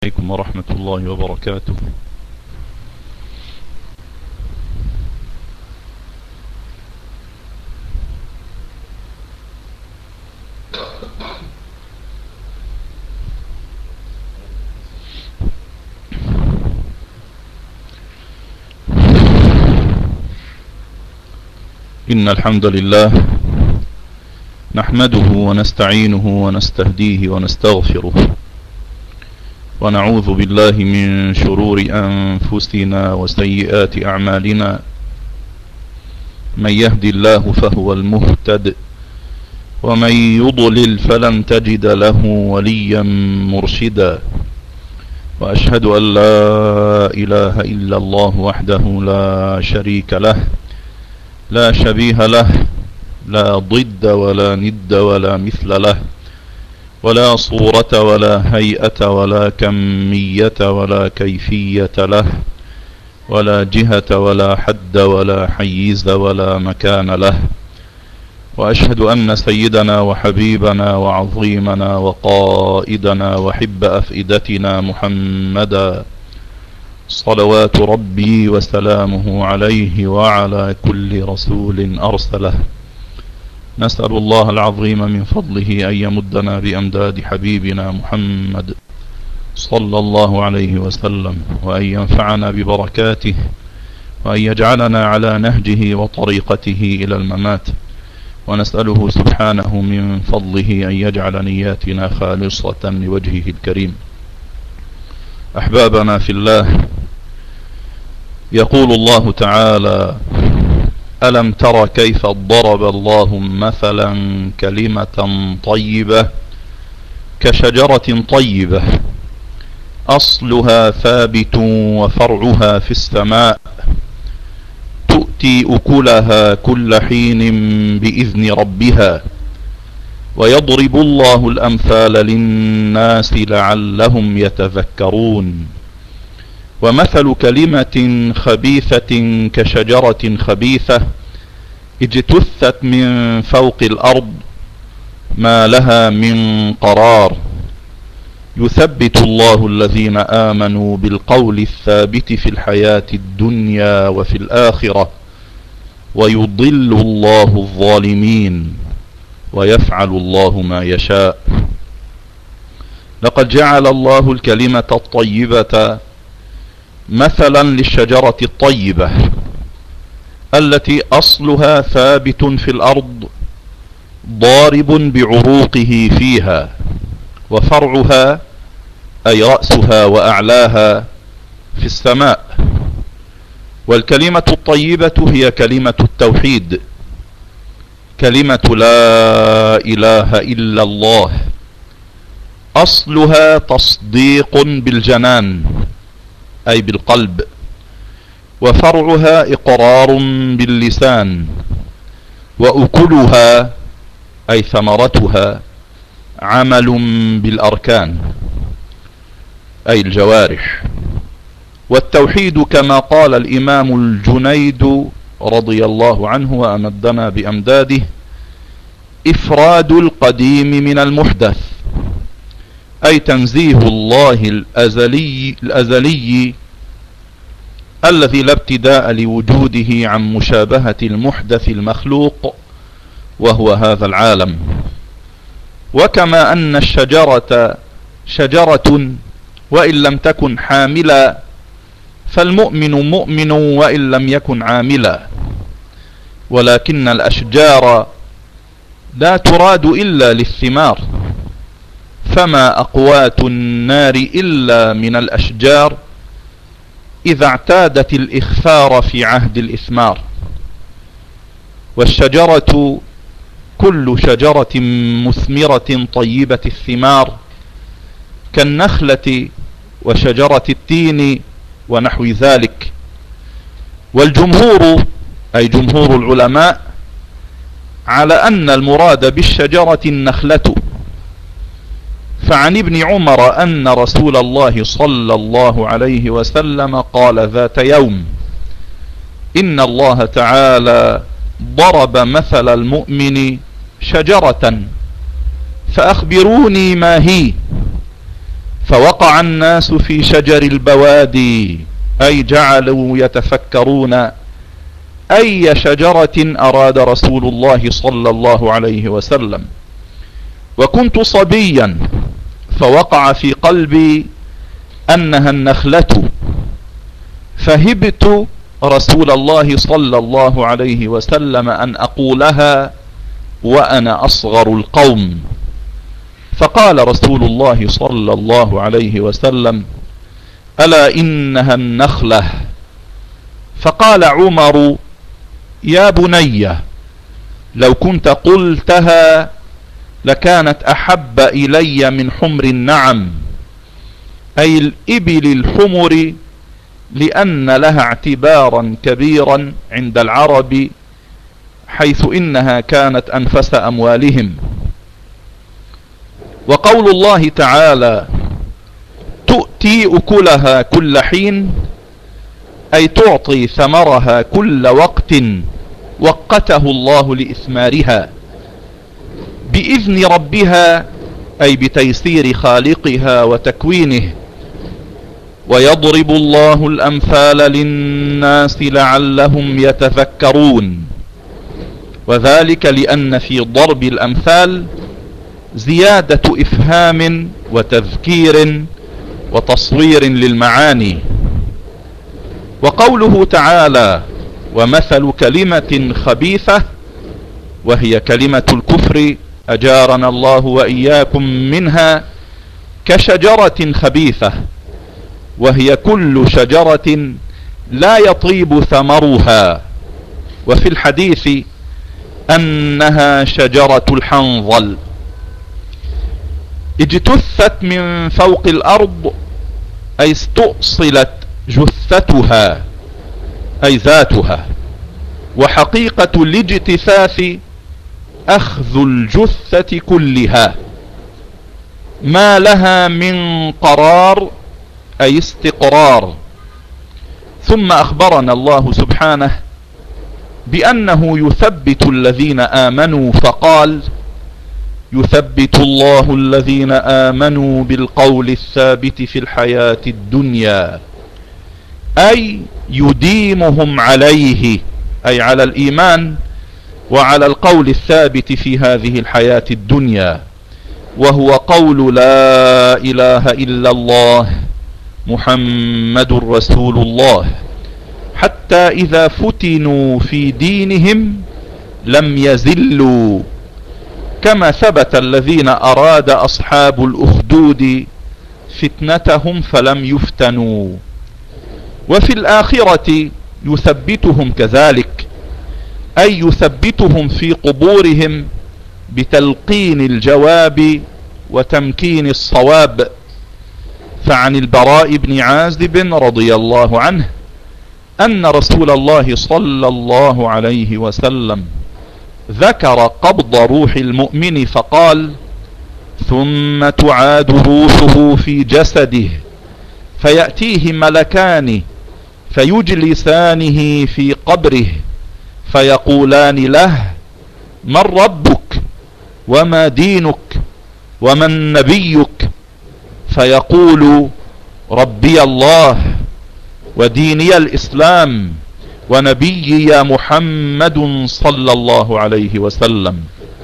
عليكم ورحمة الله وبركاته. إن الحمد لله نحمده ونستعينه ونستهديه ونستغفره، ونعوذ بالله من شرور أنفسنا وسيئات أعمالنا. من يهدي الله فهو المهتد، ومن يضلل فلن تجد له وليا مرشدا. وأشهد أن لا إله إلا الله وحده لا شريك له، لا شبيه له، لا ضد ولا ند ولا مثل له، ولا صورة ولا هيئة ولا كمية ولا كيفية له، ولا جهة ولا حد ولا حيز ولا مكان له. وأشهد أن سيدنا وحبيبنا وعظيمنا وقائدنا وحب أفئدتنا محمدا صلوات ربي وسلامه عليه وعلى كل رسول أرسله. نسأل الله العظيم من فضله أن يمدنا بأمداد حبيبنا محمد صلى الله عليه وسلم، وأن ينفعنا ببركاته، وأن يجعلنا على نهجه وطريقته إلى الممات. ونسأله سبحانه من فضله أن يجعل نياتنا خالصة لوجهه الكريم. أحبابنا في الله، يقول الله تعالى: ألم تر كيف ضرب الله مثلا كلمة طيبة كشجرة طيبة أصلها ثابت وفرعها في السماء تؤتي أكلها كل حين بإذن ربها ويضرب الله الأمثال للناس لعلهم يتذكرون. ومثل كلمة خبيثة كشجرة خبيثة اجتثت من فوق الأرض ما لها من قرار، يثبت الله الذين آمنوا بالقول الثابت في الحياة الدنيا وفي الآخرة، ويضل الله الظالمين، ويفعل الله ما يشاء. لقد جعل الله الكلمة الطيبة مثلا للشجرة الطيبة التي أصلها ثابت في الأرض ضارب بعروقه فيها، وفرعها أي رأسها وأعلاها في السماء. والكلمة الطيبة هي كلمة التوحيد، كلمة لا إله إلا الله، أصلها تصديق بالجنان أي بالقلب، وفرعها إقرار باللسان، وأكلها أي ثمرتها عمل بالأركان أي الجوارح. والتوحيد كما قال الإمام الجنيد رضي الله عنه وأمدنا بأمداده: إفراد القديم من المحدث، أي تنزيه الله الأزلي الذي لا ابتداء لوجوده عن مشابهة المحدث المخلوق وهو هذا العالم. وكما أن الشجرة شجرة وإن لم تكن حاملا، فالمؤمن مؤمن وإن لم يكن عاملا. ولكن الأشجار لا تراد إلا للثمار، فما أقوات النار إلا من الأشجار إذا اعتادت الإخفار في عهد الإثمار. والشجرة كل شجرة مثمرة طيبة الثمار كالنخلة وشجرة التين ونحو ذلك. والجمهور أي جمهور العلماء على أن المراد بالشجرة النخلة. فعن ابن عمر أن رسول الله صلى الله عليه وسلم قال ذات يوم: إن الله تعالى ضرب مثل المؤمن شجرة فأخبروني ما هي، فوقع الناس في شجر البوادي، أي جعلوا يتفكرون أي شجرة أراد رسول الله صلى الله عليه وسلم. وكنت صبيا فوقع في قلبي أنها النخلة، فهبت رسول الله صلى الله عليه وسلم أن أقولها وأنا أصغر القوم، فقال رسول الله صلى الله عليه وسلم: ألا إنها النخلة. فقال عمر: يا بني، لو كنت قلتها لكانت أحب إلي من حمر النعم، أي الإبل الحمر، لأن لها اعتبارا كبيرا عند العرب، حيث إنها كانت أنفس أموالهم. وقول الله تعالى: تؤتي أكلها كل حين، أي تعطي ثمرها كل وقت وقته الله لإثمارها بإذن ربها، أي بتيسير خالقها وتكوينه. ويضرب الله الأمثال للناس لعلهم يتذكرون، وذلك لأن في ضرب الأمثال زيادة إفهام وتذكير وتصوير للمعاني. وقوله تعالى: ومثل كلمة خبيثة، وهي كلمة الكفر، أجارنا الله وإياكم منها، كشجرة خبيثة، وهي كل شجرة لا يطيب ثمرها. وفي الحديث أنها شجرة الحنظل، اجتثت من فوق الأرض، أي استؤصلت جثتها، أي ذاتها. وحقيقة الاجتثاث أخذ الجثة كلها، ما لها من قرار، أي استقرار. ثم أخبرنا الله سبحانه بأنه يثبت الذين آمنوا، فقال: يثبت الله الذين آمنوا بالقول الثابت في الحياة الدنيا، أي يديمهم عليه، أي على الإيمان وعلى القول الثابت في هذه الحياة الدنيا، وهو قول لا إله إلا الله محمد رسول الله، حتى إذا فتنوا في دينهم لم يزلوا، كما ثبت الذين أراد أصحاب الأخدود فتنتهم فلم يفتنوا. وفي الآخرة يثبتهم كذلك، أي يثبتهم في قبورهم بتلقين الجواب وتمكين الصواب. فعن البراء بن عازب رضي الله عنه أن رسول الله صلى الله عليه وسلم ذكر قبض روح المؤمن فقال: ثم تعاد روحه في جسده، فيأتيه ملكان فيجلسانه في قبره، فيقولان له: من ربك وما دينك ومن نبيك؟ فيقول: ربي الله وديني الإسلام ونبيي محمد صلى الله عليه وسلم.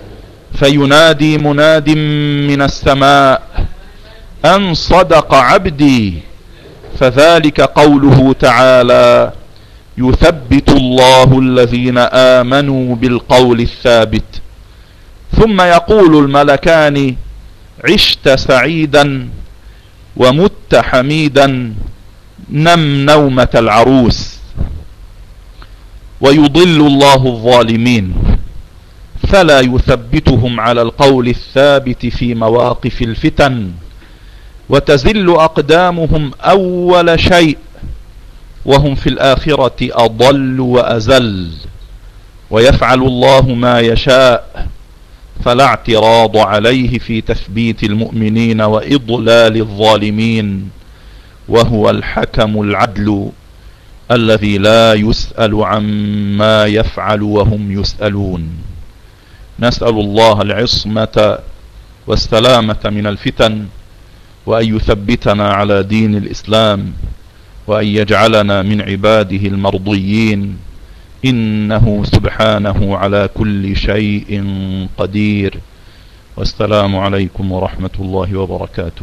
فينادي مناد من السماء: أن صدق عبدي. فذلك قوله تعالى: يثبت الله الذين آمنوا بالقول الثابت. ثم يقول الملكان: عشت سعيدا ومت حميدا، نم نومة العروس. ويضل الله الظالمين فلا يثبتهم على القول الثابت في مواقف الفتن، وتزل أقدامهم أول شيء، وهم في الآخرة أضل وأزل. ويفعل الله ما يشاء، فلا اعتراض عليه في تثبيت المؤمنين وإضلال الظالمين، وهو الحكم العدل الذي لا يسأل عما يفعل وهم يسألون. نسأل الله العصمة والسلامة من الفتن، وأن يثبتنا على دين الإسلام، وأن يجعلنا من عباده المرضيين، إنه سبحانه على كل شيء قدير. والسلام عليكم ورحمة الله وبركاته.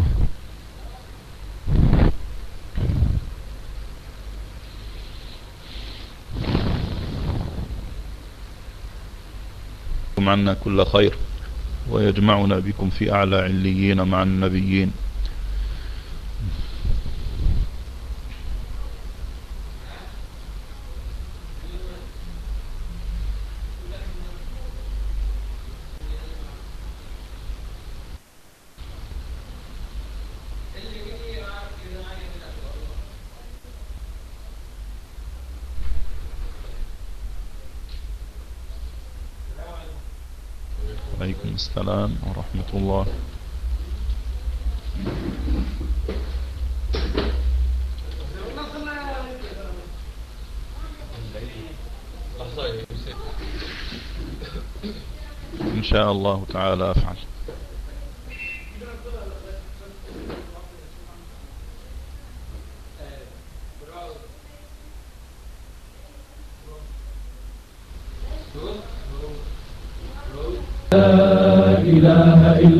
عنا كل خير، ويجمعنا بكم في أعلى عليين مع النبيين. عليكم السلام ورحمة الله. إن شاء الله تعالى أفعل. لا إله إلا